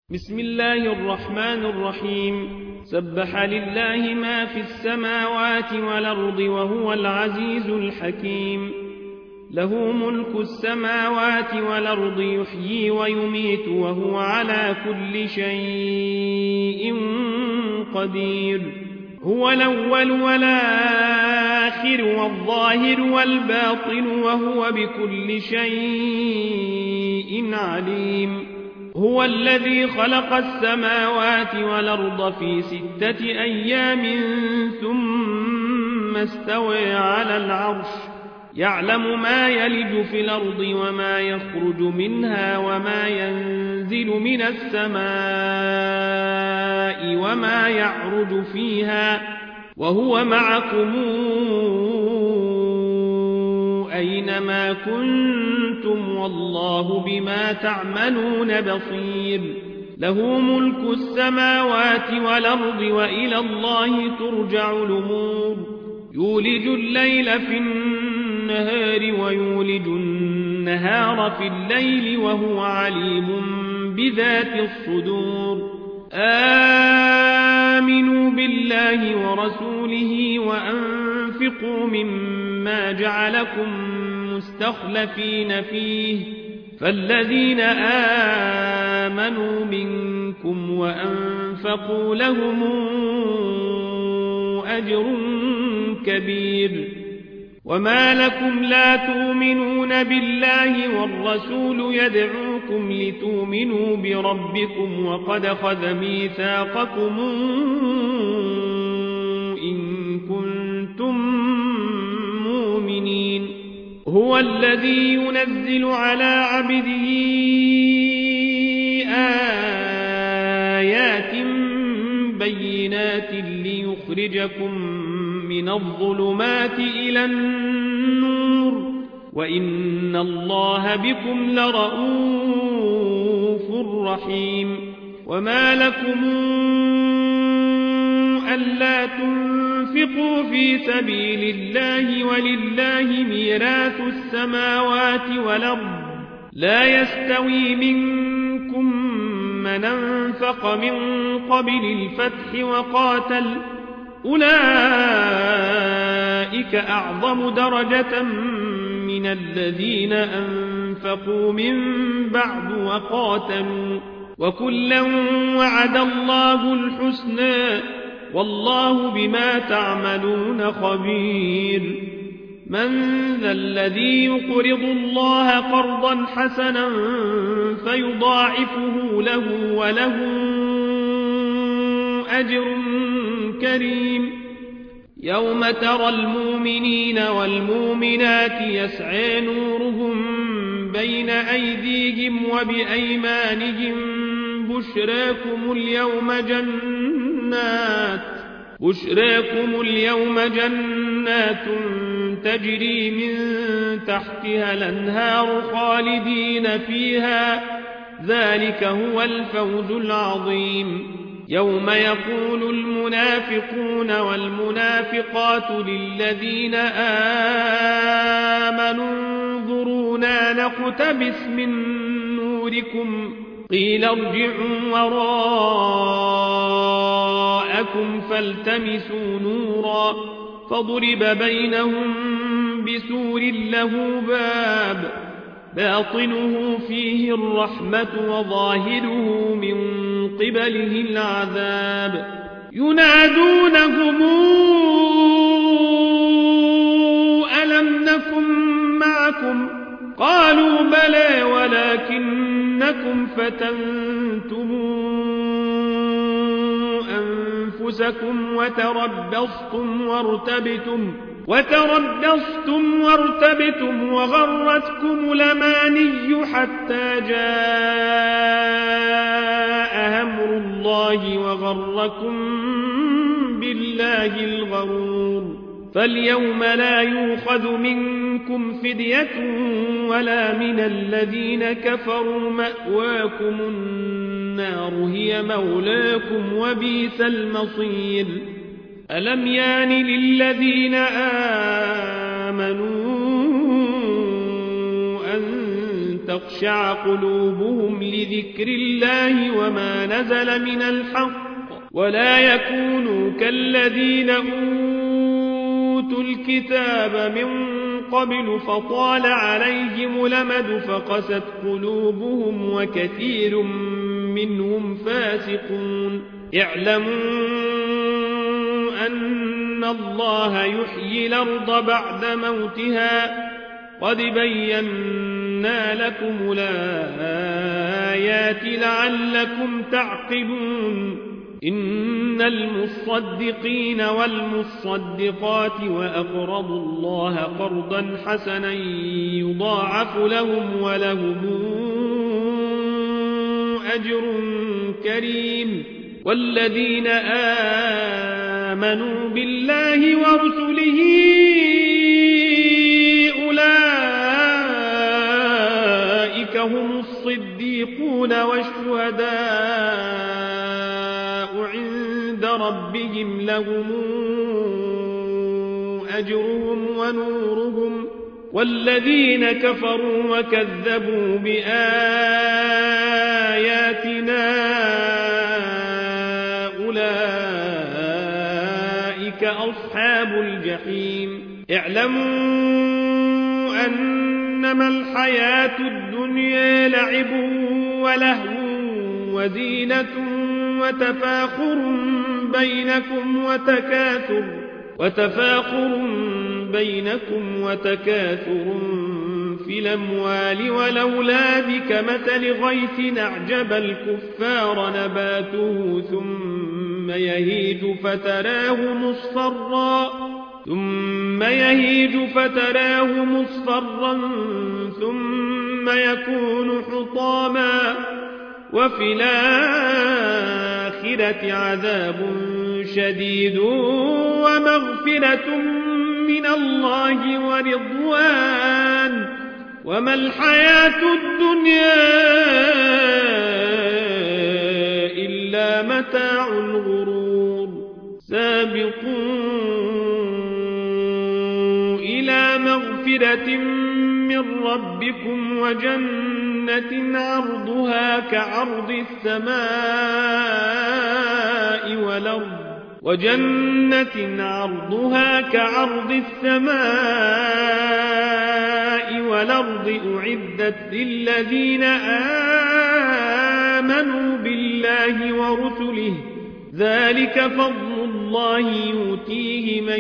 بسم الله الرحمن الرحيم. سبح لله ما في السماوات والأرض وهو العزيز الحكيم. له ملك السماوات والأرض يحيي ويميت وهو على كل شيء قدير. هو الأول والآخر والظاهر والباطن وهو بكل شيء عليم. هو الذي خلق السماوات والأرض في 6 أيام ثم استوى على العرش يعلم ما يلج في الأرض وما يخرج منها وما ينزل من السماء وما يعرج فيها وهو معكم أينما كنتم والله بما تعملون بصير. له ملك السماوات والأرض وإلى الله ترجع الأمور. يولج الليل في النهار ويولج النهار في الليل وهو عليم بذات الصدور. آمنوا بالله ورسوله وأنفقوا مما جعلكم مستخلفين فيه فالذين آمنوا منكم وأنفقوا لهم أجر كبير. وما لكم لا تؤمنون بالله والرسول يدعوكم لتؤمنوا بربكم وقد أخذ ميثاقكم إن كنتم مؤمنين. هو الذي ينزل على عبده آيات بينات ليخرجكم من الظلمات إلى النور وإن الله بكم لرؤوف رحيم. وما لكم ألا تنفقوا في سبيل الله ولله ميراث السماوات والأرض لا يستوي منكم من أنفق من قبل الفتح وقاتل أولئك أعظم درجة من الذين أنفقوا من بعد وقاتلوا وكلا وعد الله الحسنى والله بما تعملون خبير. من ذا الذي يقرض الله قرضا حسنا فيضاعفه له وله أجر كريم. يوم ترى المؤمنين والمؤمنات يسعى نورهم بين أيديهم وبأيمانهم بشراكم اليوم جنات تجري من تحتها الأنهار خالدين فيها ذلك هو الفوز العظيم. يوم يقول المنافقون والمنافقات للذين آمنوا انظرونا نقتبس من نوركم قيل ارجعوا وراءكم فالتمسوا نورا فضرب بينهم بسور له باب باطنه فيه الرحمة وظاهره من قبله العذاب. ينادونهم ألم نكن معكم قالوا بلى ولكنكم فتنتم أنفسكم وتربصتم وارتبتم وغرتكم الأماني حتى جاء أمر الله وغركم بالله الغرور. فاليوم لا يؤخذ منكم فدية ولا من الذين كفروا مأواكم النار هي مولاكم وبئس المصير. ألم يان للذين آمنوا أن تخشع قلوبهم لذكر الله وما نزل من الحق ولا يكونوا كالذين أوتوا الكتاب من قبل فطال عليهم الأمد فقست قلوبهم وكثير منهم فاسقون اعلموا أن الله يحيي الأرض بعد موتها قد بينا لكم الآيات لعلكم تعقلون إن المصدقين والمصدقات وأقرضوا الله قرضا حسنا يضاعف لهم ولهم أجر كريم والذين آمنوا بالله ورسله أولئك هم الصديقون والشهداء عند ربهم لهم أجرهم ونورهم والذين كفروا وكذبوا بآياتنا أولئك أصحاب الجحيم اعلموا أنما الحياة الدنيا لعب ولهو وزينة وتفاخر بينكم وتكاثر في الأموال والأولاد كمثل غيث أعجب الكفار نباته ثم يهيج فتراه مصفرا ثم يكون حطاما وفي الآخرة عذاب شديد ومغفرة من الله ورضوان وما الحياة الدنيا إلا متاع الغرور سابقوا إلى مغفرة من ربكم وجنة عرضها كعرض السماء والأرض أعدت للذين آمنوا بالله ورسله ذلك فضل الله يؤتيه من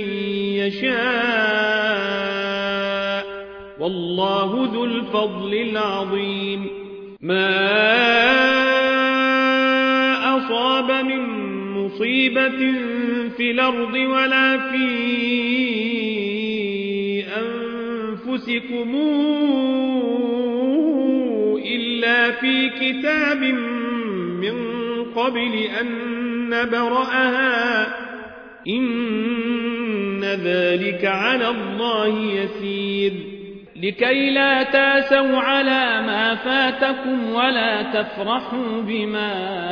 يشاء والله ذو الفضل العظيم ما أصاب من مصيبة في الأرض ولا في أنفسكم إلا في كتاب من قبل أن نبرأها إن ذلك على الله يسير لكي لا تاسوا على ما فاتكم ولا تفرحوا بما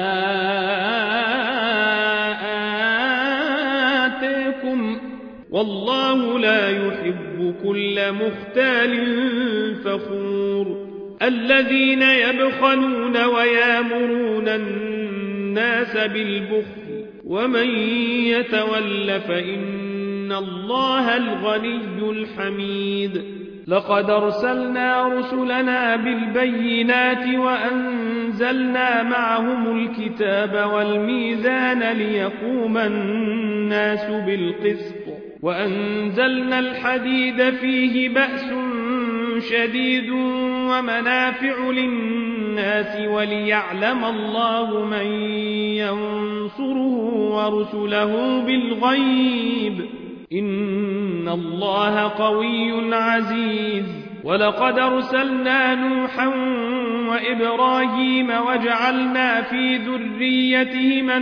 آتاكم والله لا يحب كل مختال فخور الذين يبخلون ويامرون الناس بالبخل ومن يتول فإن الله الغني الحميد لقد أرسلنا رسلنا بالبينات وأنزلنا معهم الكتاب والميزان ليقوم الناس بالقسط وأنزلنا الحديد فيه بأس شديد ومنافع للناس وليعلم الله من ينصره ورسله بالغيب إن الله قوي عزيز ولقد أرسلنا نوحا وإبراهيم وجعلنا في ذريتهما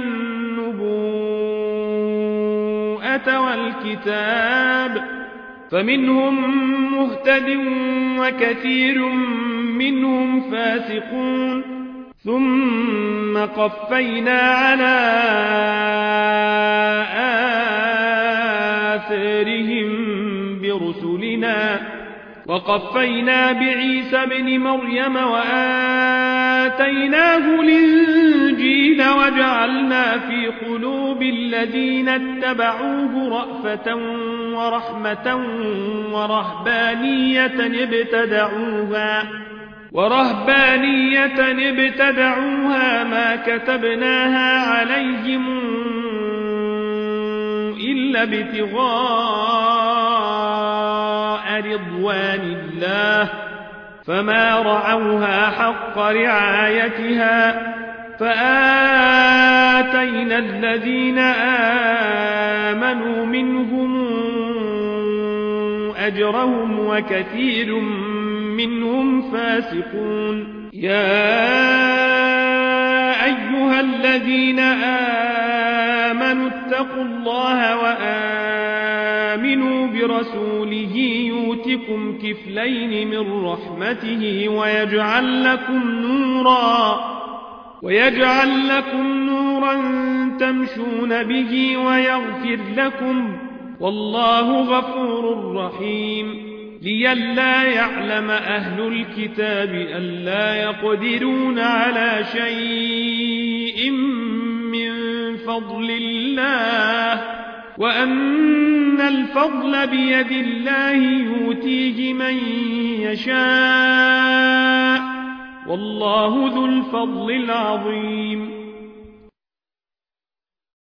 النبوءة والكتاب فمنهم مهتد وكثير منهم فاسقون ثم قفينا على آثارهم برسلنا وقفينا بعيسى بن مريم وآتيناه الإنجيل وجعلنا في قلوب الذين اتبعوه رأفة ورحمة ورهبانية ابتدعوها ما كتبناها عليهم إلا ابتغاء رضوان الله فما رعوها حق رعايتها فآتينا الذين آمنوا منهم أجرهم وكثير منهم فاسقون يا أيها الذين آمنوا اتقوا الله وآمنوا برسوله يؤتكم كفلين من رحمته ويجعل لكم نورا تمشون به ويغفر لكم والله غفور رحيم لئلا يعلم أهل الكتاب ألا يقدرون على شيء من فضل الله وأن الفضل بيد الله يؤتيه من يشاء والله ذو الفضل العظيم